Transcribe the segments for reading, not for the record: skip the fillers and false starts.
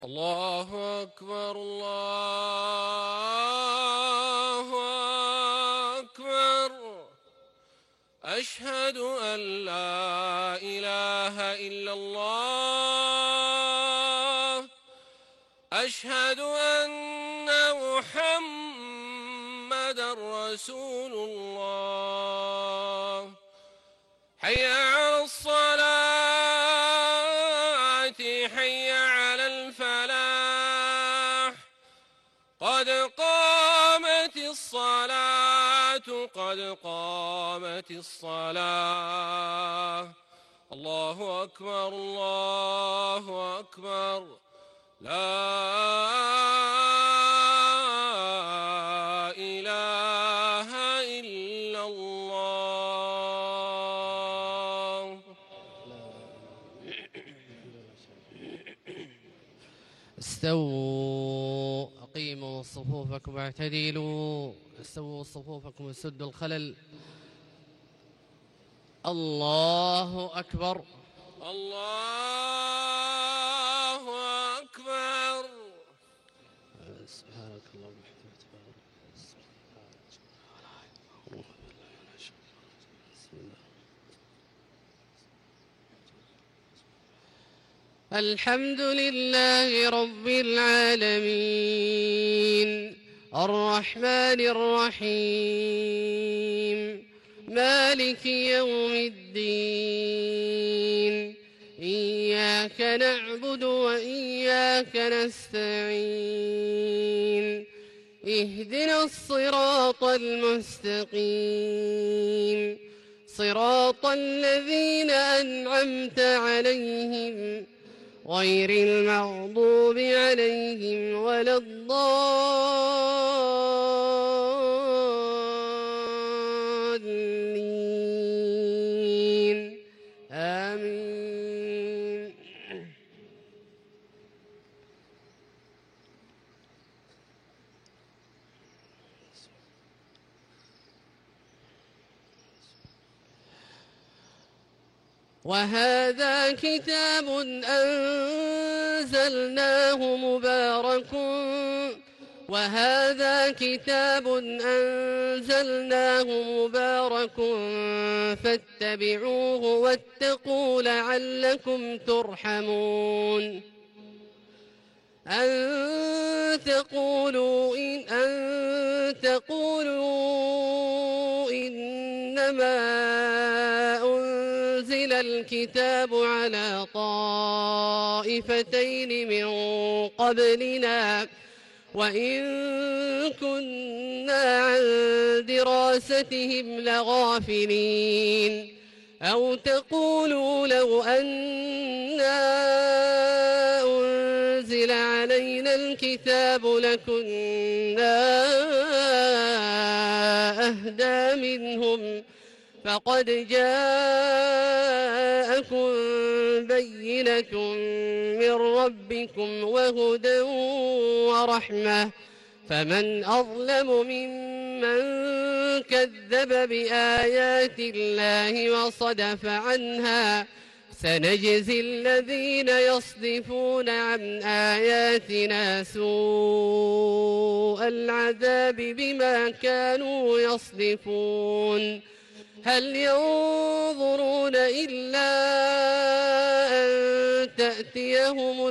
الله أكبر الله أكبر. أشهد أن لا إله إلا الله. أشهد أن محمدا رسول الله. حي على الصلاة حي على الفلاح. قد قامت الصلاة قد قامت الصلاة. الله أكبر الله أكبر. لا إله إلا الله. استووا أقيموا صفوفكم واعتدلوا. استووا صفوفكم وسدوا الخلل. الله أكبر الله أكبر. سبحانك اللهم وبحمدك. بسم الله. الحمد لله رب العالمين الرحمن الرحيم مالك يوم الدين. إياك نعبد وإياك نستعين. اهدنا الصراط المستقيم صراط الذين أنعمت عليهم غير المغضوب عليهم ولا الضالين. آمين. وهذا كتاب أنزلناه مبارك فاتبعوه واتقوا لعلكم ترحمون. أن تقولوا إنما أنزل الكتاب على طائفتين من قبلنا وإن كنا عن دراستهم لغافلين. أو تقولوا لو أنا أنزل علينا الكتاب لكنا أهدى منهم. فقد جاءكم بينة من ربكم وهدى ورحمة. فمن أظلم ممن كذب بآيات الله وصدف عنها. سنجزي الذين يصدفون عن آياتنا سوء العذاب بما كانوا يصدفون. هل ينظرون إلا أن تأتيهم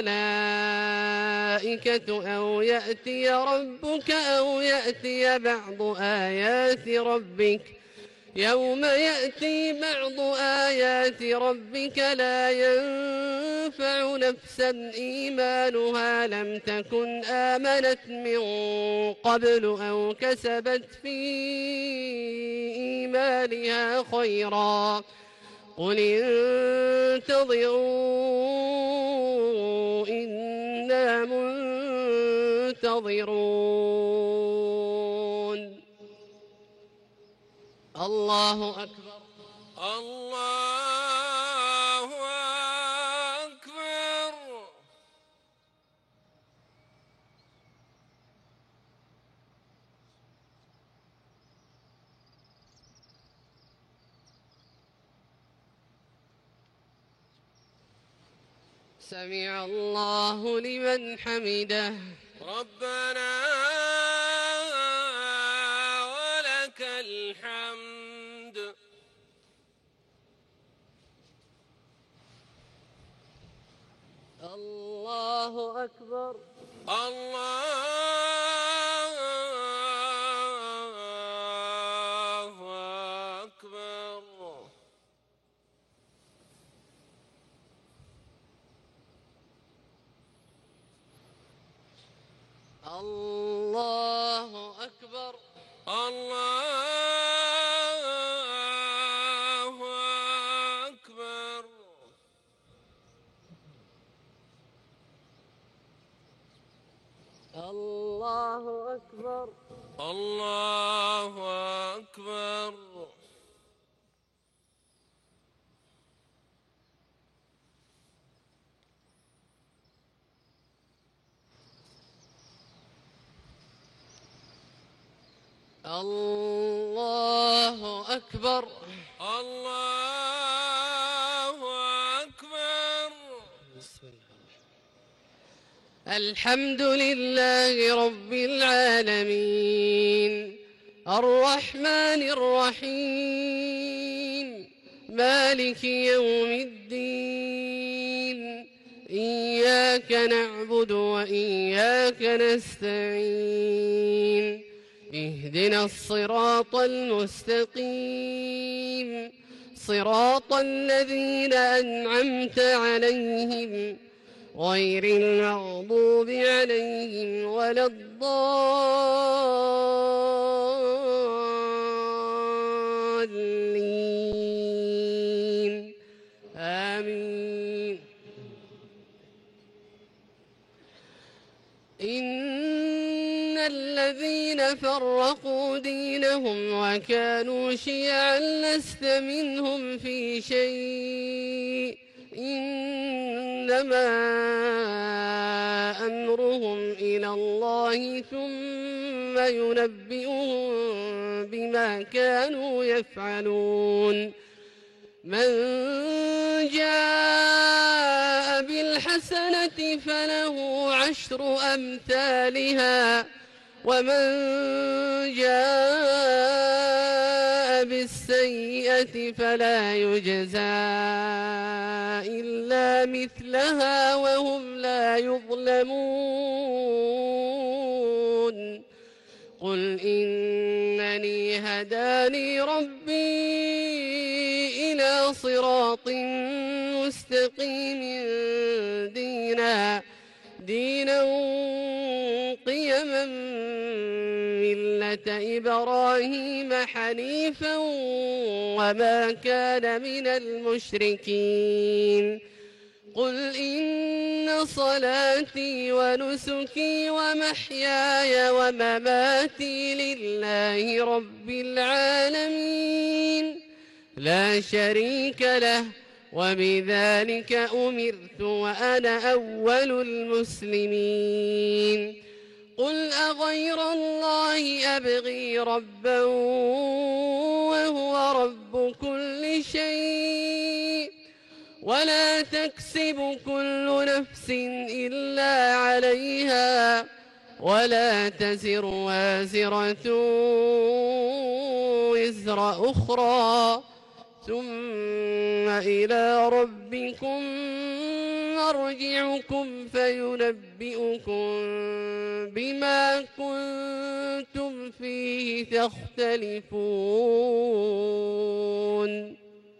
الملائكة أو يأتي ربك أو يأتي بعض آيات ربك. يوم يأتي بعض آيات ربك لا ينفع نفسا إيمانها لم تكن آمنت من قبل أو كسبت في إيمانها خيرا. قل انتظروا إنا منتظرون. الله أكبر الله أكبر. سمع الله لمن حمده. ربنا ولك الحمد. الله أكبر. الله أكبر. الله أكبر. الله أكبر. الله أكبر. الله أكبر. الله أكبر. الله أكبر. الحمد لله رب العالمين الرحمن الرحيم مالك يوم الدين إياك نعبد وإياك نستعين اهدنا الصراط المستقيم صراط الذين أنعمت عليهم غير المغضوب عليهم ولا الضالين آمين. إن الذين فرقوا دينهم وكانوا شيعا لست منهم في شيء إنما أمرهم إلى الله ثم ينبئهم بما كانوا يفعلون. من جاء بالحسنة فله عشر أمثالها ومن جاء بالسيئة فلا يجزى إلا مثلها وهم لا يظلمون. قل إنني هداني ربي إلى صراط مستقيم دينا قيما ملة إبراهيم حنيفا وما كان من المشركين. قل إن صلاتي ونسكي ومحياي ومماتي لله رب العالمين لا شريك له وبذلك أمرت وأنا أول المسلمين. قل أغير الله أبغي ربا وهو رب كل شيء ولا تكسب كل نفس إلا عليها ولا تزر وازرة وزر أخرى ثم إلى ربكم مرجعكم فينبئكم بما كنتم فيه تختلفون.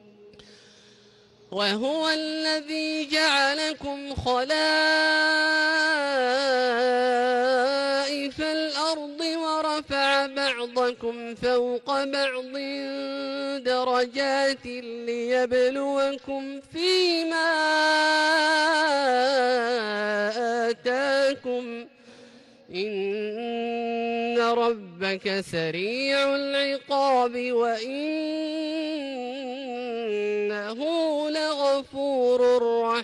وهو الذي جعلكم خلائف الأرض ورفع بعضكم فوق بعض درجات ليبلوكم فيما آتاكم إن ربك سريع العقاب وإنه لغفور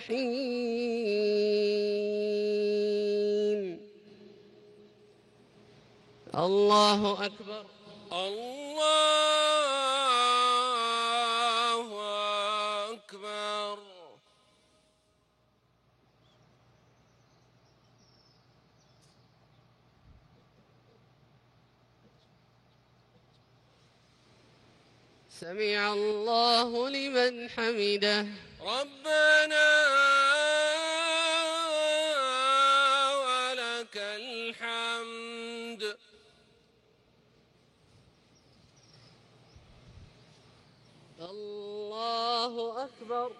رحيم. الله أكبر. الله أكبر. سمع الله لمن حمده. ربنا ولك الحمد. الله أكبر.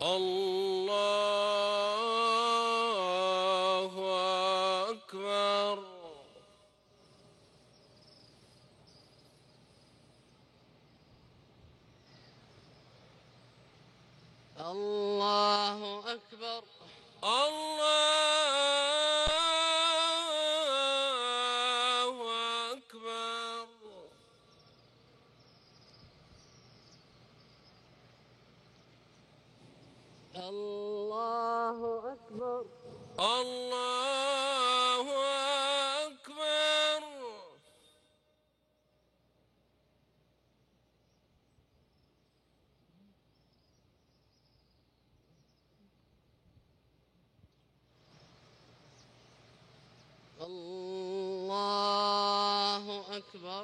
الله أكبر. الله أكبر. الله أكبر. الله أكبر. الله أكبر. الله أكبر.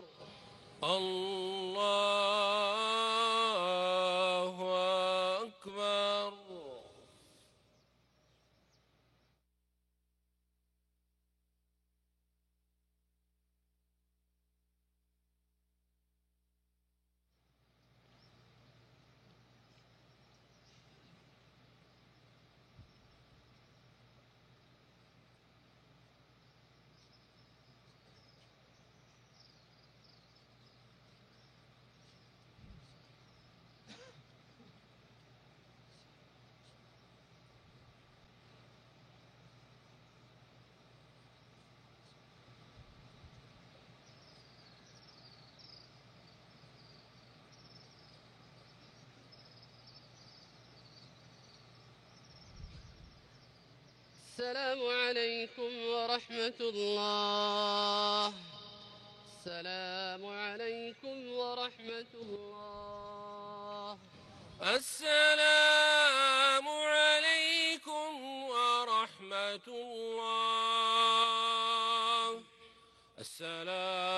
الله أكبر. السلام عليكم ورحمة الله. السلام عليكم ورحمة الله. السلام عليكم ورحمة الله. السلام